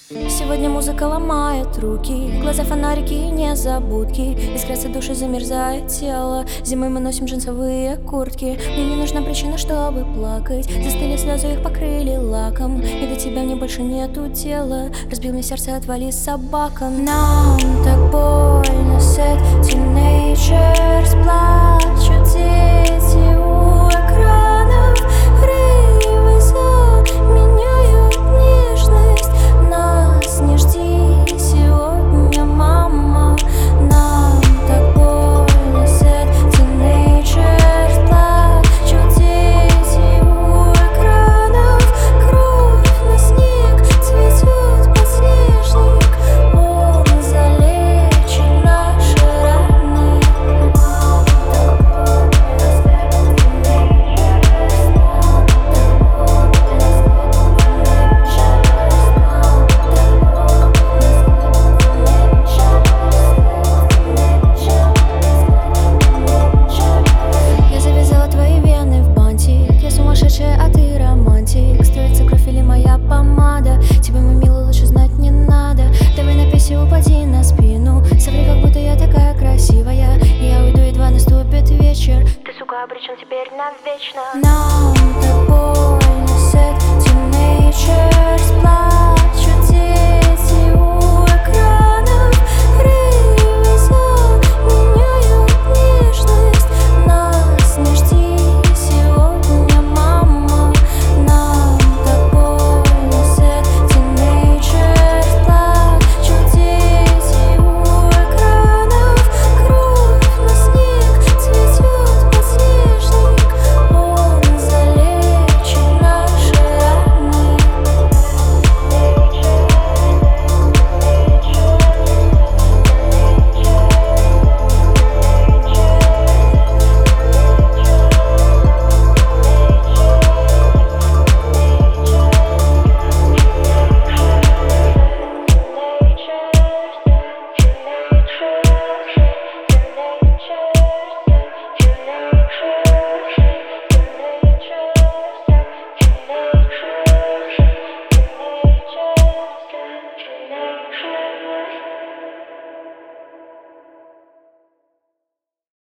Сегодня музыка ломает руки, глаза фонарики и незабудки. Искрятся души, замерзает тело. Зимой мы носим джинсовые куртки. Мне не нужна причина, чтобы плакать. Застыли слезы, их покрыли лаком. И до тебя мне больше нету дела. Разбил мне сердце, отвали собака. Нам так больно, sad teenagers, плачут дети.